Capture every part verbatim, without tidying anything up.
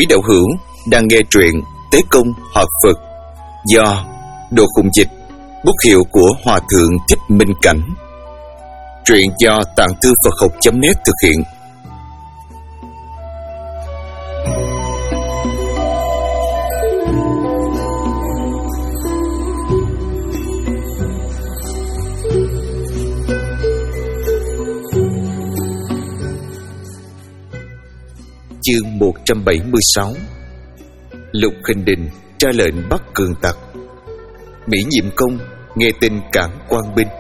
Quý đạo hữu đang nghe truyện Tế Công Hợp Phật do Đồ Khùng Dịch, bút hiệu của Hòa Thượng Thích Minh Cảnh. Truyện do Tạng Thư Phật Học chấm net thực hiện. Chương một trăm bảy mươi sáu. Lục Khinh Đình ra lệnh bắt cường tặc. Mỹ Nhiệm Công nghe tin cản quan binh.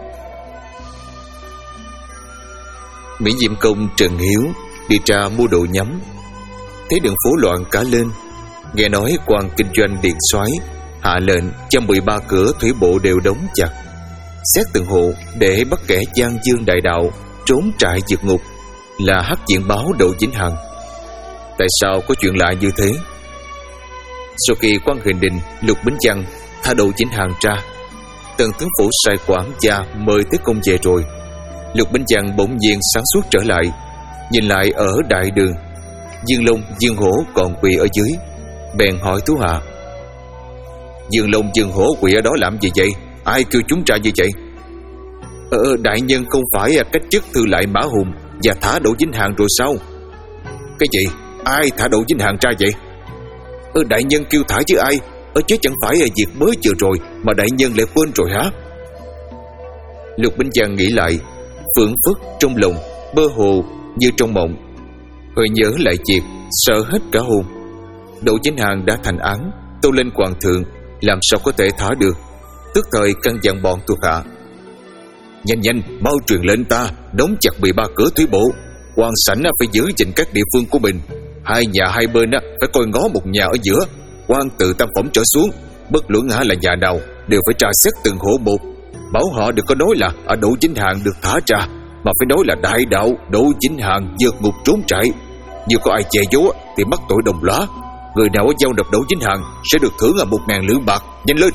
Mỹ Nhiệm Công Trần Hiếu đi ra mua đồ nhắm, thấy đường phố loạn cả lên. Nghe nói quan kinh doanh điện soái hạ lệnh cho mười ba cửa thủy bộ đều đóng chặt, xét từng hộ để bắt kẻ gian dương đại đạo trốn trại vượt ngục, là hắc diện báo Đỗ Vĩnh Hằng. Tại sao có chuyện lạ như thế? Sau khi quan Hình Đình, Lục Bính Văn tha Đỗ Vĩnh Hằng ra, Tần tướng phủ sai quản gia mời Tế Công về rồi. Lục Bính Văn bỗng nhiên sáng suốt trở lại, nhìn lại ở đại đường, Dương Long, Dương Hổ còn quỳ ở dưới, bèn hỏi thú hạ: Dương Long, Dương Hổ quỳ ở đó làm gì vậy? Ai kêu chúng ra như vậy? Ờ, đại nhân không phải cách chức thư lại Mã Hùng và thả Đỗ Vĩnh Hằng rồi sao? Cái gì? Ai thả Đỗ Vĩnh Hằng ra vậy? Ờ, đại nhân kêu thả chứ ai? Ở chứ chẳng phải là việc mới vừa rồi mà đại nhân lại quên rồi hả? Lục Bính Văn nghĩ lại, phượng phất trong lòng, mơ hồ như trong mộng. Hơi nhớ lại việc, sợ hết cả hồn. Đỗ Vĩnh Hằng đã thành án, tâu lên hoàng thượng, làm sao có thể thả được? Tức thời căn dặn bọn thuộc hạ: nhanh nhanh mau truyền lệnh ta đóng chặt mười ba cửa thủy bộ. Quan sảnh phải giữ gìn các địa phương của mình, hai nhà hai bên phải coi ngó một nhà ở giữa. Quan từ tam phẩm trở xuống, bất luận hả là nhà nào, đều phải tra xét từng hộ một. Bảo họ đừng có nói là ở Đỗ Vĩnh Hằng được thả ra, mà phải nói là đại đạo Đỗ Vĩnh Hằng vượt ngục trốn trại. Như có ai che giấu thì mắc tội đồng lõa. Người nào ở giao nộp Đỗ Vĩnh Hằng sẽ được thưởng là một ngàn lượng bạc. Nhanh lên!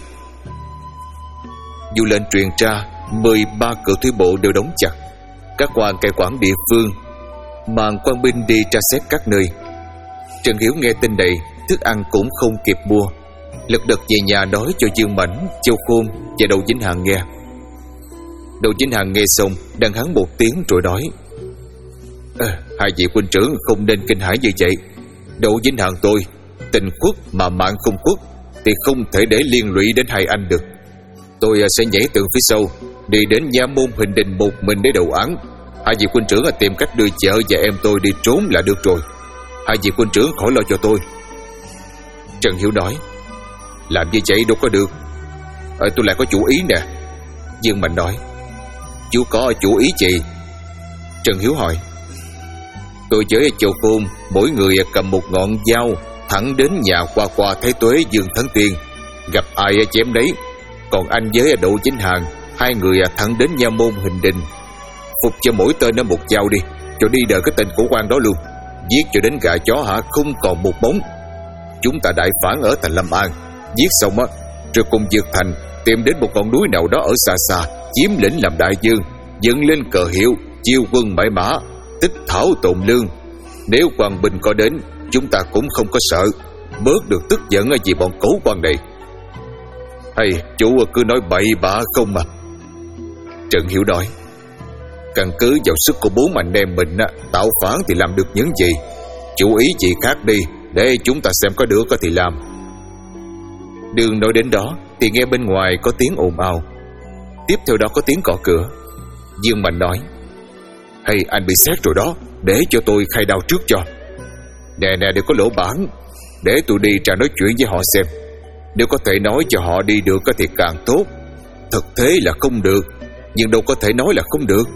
Dù lệnh truyền ra, mười ba cửa thủy bộ đều đóng chặt. Các quan cai quản địa phương mang quan binh đi tra xét các nơi. Trần Hiếu nghe tin này, thức ăn cũng không kịp mua, lật đật về nhà nói cho Dương Mãnh, Châu Khôn và Đỗ Vĩnh Hằng nghe. Đỗ Vĩnh Hằng nghe xong đằng hắn một tiếng rồi nói: à, hai vị huynh trưởng không nên kinh hãi như vậy. Đỗ Vĩnh Hằng tôi tình khuất mà mạng không khuất thì không thể để liên lụy đến hai anh được. Tôi sẽ nhảy từ phía sau đi đến nha môn Hình Đình một mình để đầu án. Hai vị huynh trưởng tìm cách đưa vợ và em tôi đi trốn là được rồi. Hai vị huynh trưởng khỏi lo cho tôi. Trần Hiếu nói: làm như vậy đâu có được. Ờ, tôi lại có chủ ý nè. Dương Mạnh nói: chú có chủ ý gì? Trần Hiếu hỏi: tôi với Châu Khôn mỗi người cầm một ngọn dao, thẳng đến nhà Qua Qua Thái Tuế Dương Thắng Tiên, gặp ai chém đấy. Còn anh với Đỗ Vĩnh Hằng, hai người thẳng đến nha môn Hình Đình, phục cho mỗi tên nó một dao đi, cho đi đợi cái tên của quan đó luôn. Giết cho đến gà chó hả không còn một bóng. Chúng ta đại phản ở thành Lâm An, giết xong á rồi cùng vượt thành, tìm đến một ngọn núi nào đó ở xa xa, chiếm lĩnh làm đại vương, dựng lên cờ hiệu, chiêu quân mãi mã, tích thảo tồn lương. Nếu quan binh có đến, chúng ta cũng không có sợ, bớt được tức giận vì bọn cấu quan này. Hay chủ cứ nói bậy bạ không mà. Trần Hiếu nói: căn cứ vào sức của bốn anh em mình á, tạo phản thì làm được những gì. Chủ ý gì khác đi, để chúng ta xem có được thì làm. Đường nói đến đó thì nghe bên ngoài có tiếng ồn ào, tiếp theo đó có tiếng gõ cửa. Dương Mạnh nói: hay anh bị xét rồi đó, để cho tôi khai đao trước cho. Nè nè, đừng có lỗ bản, để tôi đi ra nói chuyện với họ xem. Nếu có thể nói cho họ đi được thì càng tốt. Thực thế là không được, nhưng đâu có thể nói là không được.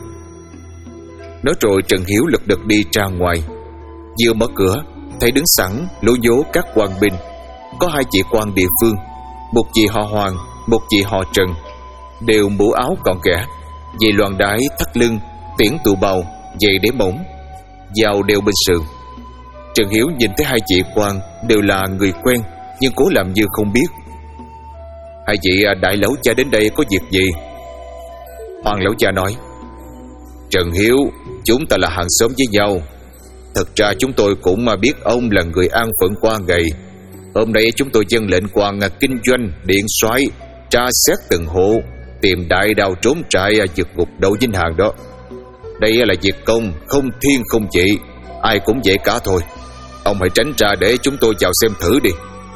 Nói rồi Trần Hiếu lật đật đi ra ngoài. Vừa mở cửa thấy đứng sẵn lố nhố các quan binh. Có hai chị quan địa phương, một chị họ Hoàng, một chị họ Trần, đều mũ áo còn kẻ, dây loàn đái thắt lưng, tiễn tụ bào, giày đế mỏng, dao đeo bên sườn. Trần Hiếu nhìn thấy hai chị quan đều là người quen, nhưng cố làm như không biết. Hai vị đại lão cha đến đây có việc gì? Hoàng lão cha nói: Trần Hiếu, chúng ta là hàng xóm với nhau. Thật ra chúng tôi cũng biết ông là người an phận qua ngày. Hôm nay chúng tôi dâng lệnh quan kinh doanh điện soái tra xét từng hộ, tìm đại đào trốn trại vượt ngục Đậu Vinh Hàn đó. Đây là việc công, không thiên không trị, ai cũng vậy cả thôi. Ông hãy tránh ra để chúng tôi vào xem thử đi.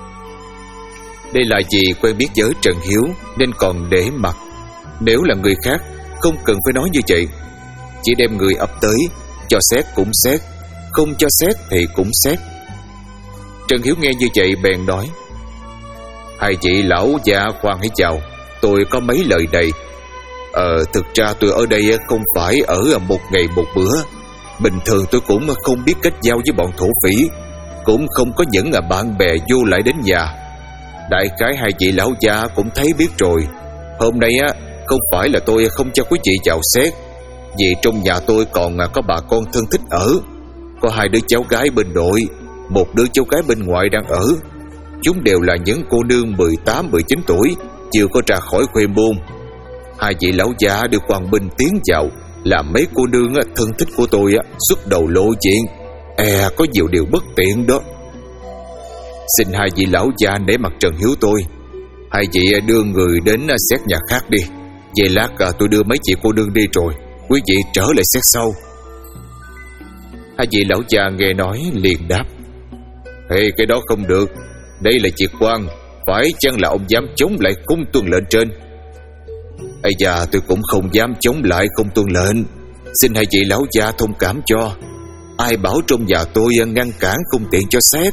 Đây là vì quen biết với Trần Hiếu nên còn để mặt. Nếu là người khác không cần phải nói như vậy, chỉ đem người ập tới, cho xét cũng xét, không cho xét thì cũng xét. Trần Hiếu nghe như vậy bèn nói: Hai vị lão già khoan hãy chào, tôi có mấy lời này. Ờ, thực ra tôi ở đây không phải ở một ngày một bữa. Bình thường tôi cũng không biết kết giao với bọn thổ phỉ, cũng không có những bạn bè vô lại đến nhà. Đại khái hai vị lão già cũng thấy biết rồi. Hôm nay á, không phải là tôi không cho quý vị vào xét, vì trong nhà tôi còn có bà con thân thích ở. Có hai đứa cháu gái bên nội, một đứa cháu gái bên ngoài đang ở. Chúng đều là những cô nương mười tám mười chín tuổi, chưa có ra khỏi khuê môn. Hai vị lão già được Quang Minh tiến vào, làm mấy cô nương thân thích của tôi xuất đầu lộ diện, e có nhiều điều bất tiện đó. Xin hai vị lão già để mặt Trần Hiếu tôi. Hai vị đưa người đến xét nhà khác đi. Về lát tôi đưa mấy chị cô nương đi rồi quý vị trở lại xét sau. Hai vị lão già nghe nói liền đáp: Ê, cái đó không được. Đây là việc quan, phải chăng là ông dám chống lại không tuân lệnh trên? Ây da, tôi cũng không dám chống lại không tuân lệnh. Xin hai vị lão già thông cảm cho. Ai bảo trong nhà tôi ngăn cản không tiện cho xét.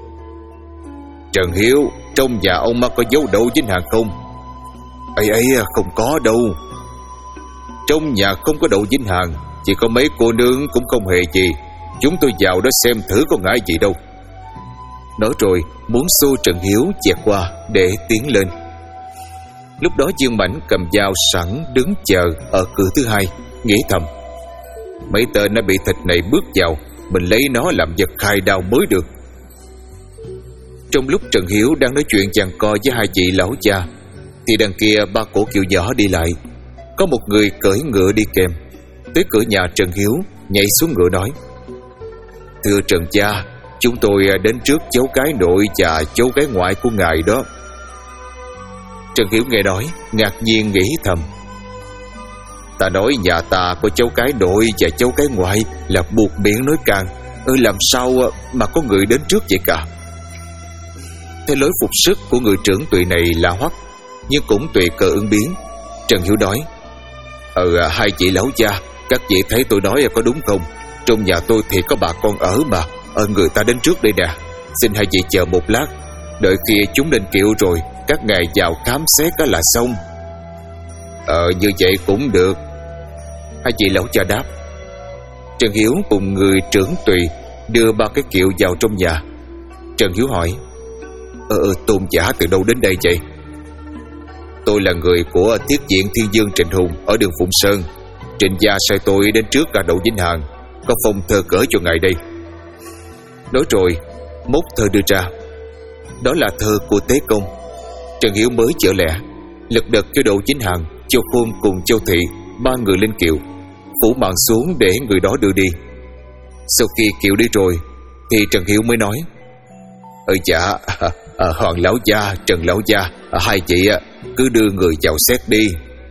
Trần Hiếu, trong nhà ông có dấu Đậu Vinh Hàn không? Ấy ấy, không có đâu. Trong nhà không có Đậu Vinh Hàn, chỉ có mấy cô nương cũng không hề gì. Chúng tôi vào đó xem thử có ngại gì đâu. Nói rồi muốn xô Trần Hiếu chẹt qua để tiến lên. Lúc đó Dương Mãnh cầm dao sẵn đứng chờ ở cửa thứ hai, nghĩ thầm: Mấy tên nó bị thịt này bước vào, mình lấy nó làm vật khai đao mới được. Trong lúc Trần Hiếu đang nói chuyện giằng co với hai vị lão già, thì đằng kia ba cổ kiệu nhỏ đi lại. Có một người cưỡi ngựa đi kèm, tới cửa nhà Trần Hiếu, nhảy xuống ngựa nói: Thưa Trần cha, chúng tôi đến trước cháu gái nội và cháu gái ngoại của ngài đó. Trần Hiếu nghe nói, ngạc nhiên nghĩ thầm: Ta nói nhà ta có cháu gái nội và cháu gái ngoại là buộc miệng nói càng, ư làm sao mà có người đến trước vậy cả? Theo lối phục sức của người trưởng tùy này là hoắc, nhưng cũng tùy cơ ứng biến. Trần Hiếu nói: Ờ, hai chị lão gia, các vị thấy tôi nói có đúng không? Trong nhà tôi thì có bà con ở mà. Ờ, người ta đến trước đây nè. Xin hai vị chờ một lát, đợi khi chúng lên kiệu rồi các ngài vào khám xét là xong. Ờ, như vậy cũng được, hai vị lão cha đáp. Trần Hiếu cùng người trưởng tùy đưa ba cái kiệu vào trong nhà. Trần Hiếu hỏi: Ờ, tôn giả từ đâu đến đây vậy? Tôi là người của Thiết Diện Thiên Dương Trịnh Hùng ở đường Phụng Sơn. Trịnh gia sai tôi đến trước cả Đậu Vinh Hàn, có phong thơ cỡ cho ngài đây. Nói rồi móc thơ đưa ra. Đó là thơ của Tế Công. Trần Hiếu mới chở lẹ, lật đật cho Đậu Vinh Hàn, Châu Khôn cùng Châu Thị ba người lên kiệu, phủ màn xuống để người đó đưa đi. Sau khi kiệu đi rồi thì Trần Hiếu mới nói: Ờ dạ, à, à, Hoàng lão gia, Trần lão gia, à, hai chị à, cứ đưa người vào xét đi.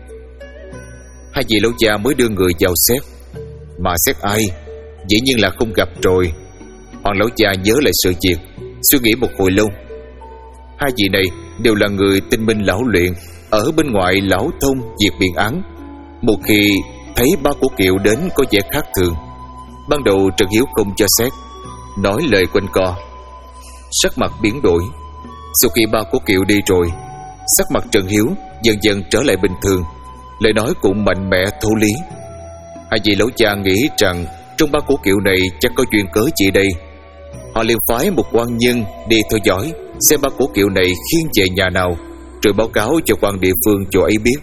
Hai vị lão gia mới đưa người vào xét. Mà xét ai? Dĩ nhiên là không gặp rồi. Hoàng lão gia nhớ lại sự việc, suy nghĩ một hồi lâu. Hai vị này đều là người tinh minh lão luyện, ở bên ngoài lão thông việc biện án. Một khi thấy ba của kiệu đến có vẻ khác thường, ban đầu Trần Hiếu không cho xét, nói lời quanh co. Sắc mặt biến đổi. Sau khi ba của kiệu đi rồi, sắc mặt Trần Hiếu dần dần trở lại bình thường, lời nói cũng mạnh mẽ thấu lý. Hai vị lão cha nghĩ rằng trong ba của kiệu này chắc có duyên cớ gì đây. Họ liền phái một quan nhân đi theo dõi xem ba của kiệu này khiêng về nhà nào, rồi báo cáo cho quan địa phương chỗ ấy biết.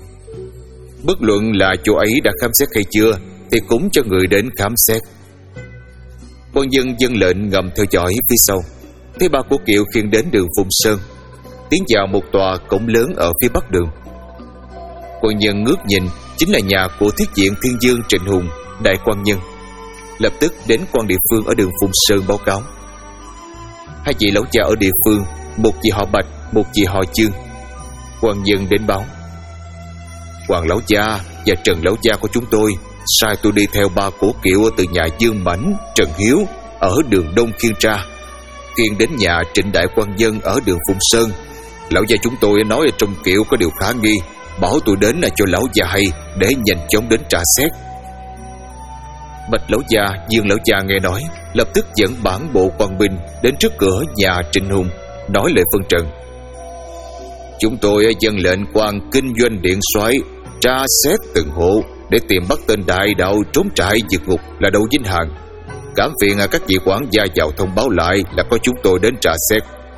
Bất luận là chỗ ấy đã khám xét hay chưa thì cũng cho người đến khám xét. Quan dân dân lệnh ngầm theo dõi phía sau, thấy ba của kiệu khiêng đến đường Phụng Sơn, tiến vào một tòa cổng lớn ở phía bắc đường. Quan nhân ngước nhìn, chính là nhà của Thiết Diện Thiên Dương Trịnh Hùng, đại quan nhân. lập tức đến quan địa phương ở đường Phùng Sơn báo cáo. Hai vị lão già ở địa phương, một vị họ Bạch, một vị họ Chương. Quan nhân đến báo: Quan lão gia và Trần lão gia của chúng tôi sai tôi đi theo ba cổ kiệu từ nhà Dương Mãnh, Trần Hiếu ở đường Đông Khiên ra, khiêng đến nhà Trịnh đại quan nhân ở đường Phùng Sơn. Lão gia chúng tôi nói trong kiệu có điều khả nghi, bảo tôi đến là cho lão gia hay để nhanh chóng đến tra xét. Bạch lão gia, Dương lão gia nghe nói, lập tức dẫn bản bộ quan binh đến trước cửa nhà Trịnh Hùng, nói lời phân trần: Chúng tôi dâng lệnh quan kinh doanh điện soái tra xét từng hộ để tìm bắt tên đại đạo trốn trại vượt ngục là Đậu Vĩnh Hằng. Cảm phiền các vị quản gia vào thông báo lại là có chúng tôi đến tra xét.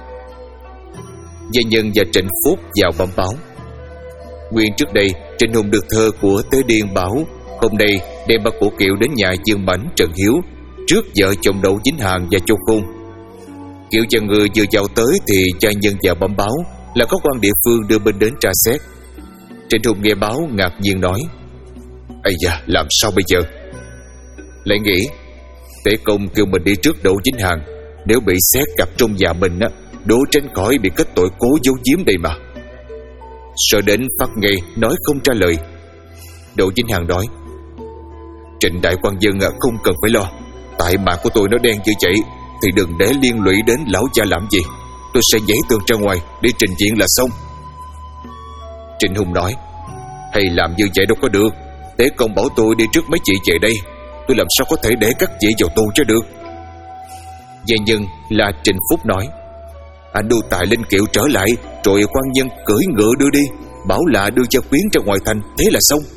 Gia Nhân và Trịnh Phúc vào bẩm báo. Nguyên trước đây Trịnh Hùng được thơ của Tế Điên bảo hôm nay đem ba cổ kiệu đến nhà Dương Mãnh, Trần Hiếu trước vợ chồng Đậu Vĩnh Hằng và Châu Khôn. Kiệu cha người vừa vào tới thì Gia Nhân vào bẩm báo là có quan địa phương đưa binh đến tra xét. Trịnh Hùng nghe báo ngạc nhiên nói: Ây da, làm sao bây giờ? Lại nghĩ Tế Công kêu mình đi trước Đậu Vĩnh Hằng, nếu bị xét gặp trong nhà mình á, đố tránh khỏi bị kết tội cố giấu giếm đây mà. Sợ đến phát ngây nói không trả lời. Đậu Vĩnh Hằng nói: Trịnh đại quan dân không cần phải lo, tại mạng của tôi nó đen như vậy thì đừng để liên lụy đến lão cha làm gì. Tôi sẽ nhảy tường ra ngoài để trình diện là xong. Trịnh Hùng nói: Hay làm như vậy đâu có được. Tế Công bảo tôi đi trước mấy chị về đây, tôi làm sao có thể để các chị vào tù cho được. Gia nhân là Trịnh Phúc nói: Anh đu tài lên kiệu trở lại, rồi quan nhân cưỡi ngựa đưa đi, bảo là đưa Gia Quyến ra ngoài thành, thế là xong.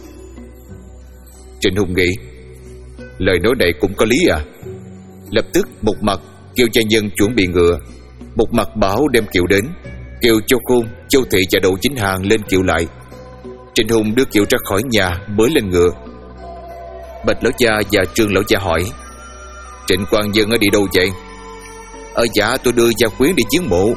Trịnh Hùng nghĩ lời nói này cũng có lý à. Lập tức một mặt kêu gia nhân chuẩn bị ngựa, một mặt bảo đem kiệu đến, kêu Châu Khôn, Châu Thị và Đậu Vĩnh Hằng lên kiệu lại. Trịnh Hùng đưa kiệu ra khỏi nhà mới lên ngựa. Bạch lão gia và Trương lão gia hỏi: Trịnh quan nhân ở đi đâu vậy? Ở dạ tôi đưa Gia Quyến đi chiến mộ.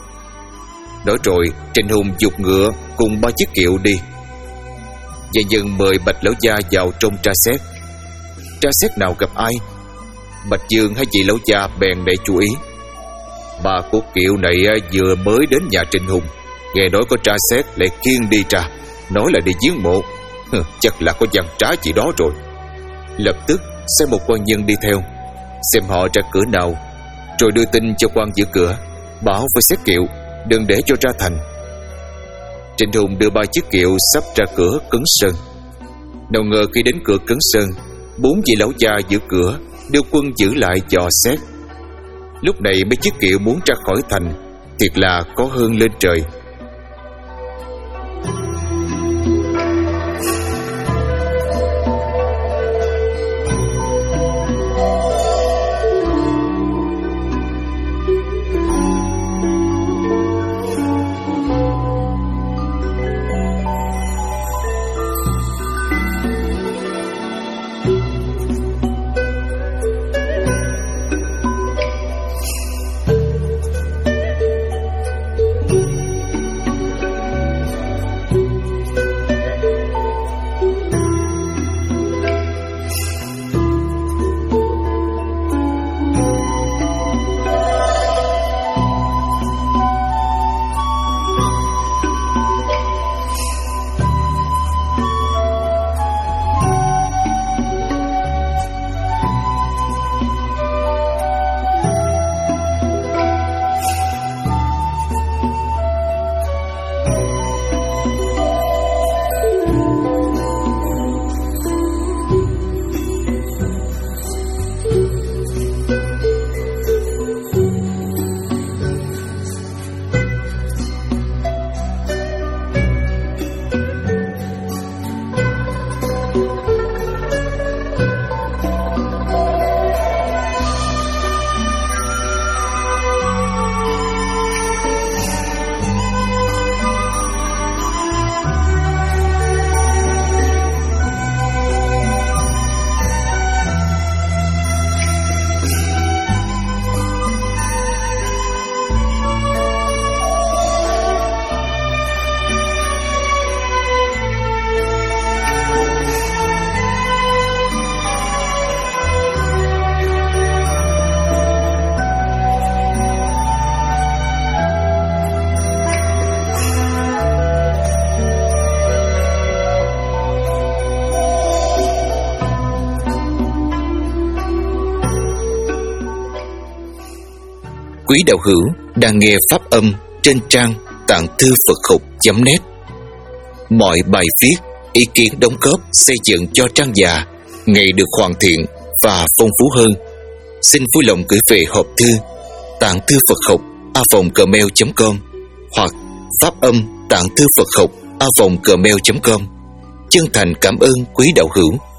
Nói rồi Trịnh Hùng giục ngựa cùng ba chiếc kiệu đi. Gia nhân mời Bạch lão gia vào trong tra xét. Tra xét nào gặp ai? Bạch Dương hay vị lão gia bèn để chú ý. Ba cổ kiệu này vừa mới đến nhà Trịnh Hùng, nghe nói có tra xét lại khiêng đi tra, nói là đi giếng mộ. Hừ, chắc là có dằn trá gì đó rồi. Lập tức sai một quan nhân đi theo, xem họ ra cửa nào, rồi đưa tin cho quan giữ cửa, bảo phải xét kiệu, đừng để cho ra thành. Trịnh Hùng đưa ba chiếc kiệu sắp ra cửa Cấn Sơn. Nào ngờ khi đến cửa Cấn Sơn, bốn vị lão gia giữ cửa đưa quân giữ lại dò xét. Lúc này mấy chiếc kiệu muốn ra khỏi thành, thiệt là có hơn lên trời. Quý đạo hữu đang nghe pháp âm trên trang tạng thư Phật học chấm net. Mọi bài viết, ý kiến đóng góp xây dựng cho trang già ngày được hoàn thiện và phong phú hơn. Xin vui lòng gửi về hộp thư tạng thư Phật học a vòng gmail chấm com hoặc pháp âm tạng thư Phật học a vòng gmail chấm com. Chân thành cảm ơn quý đạo hữu.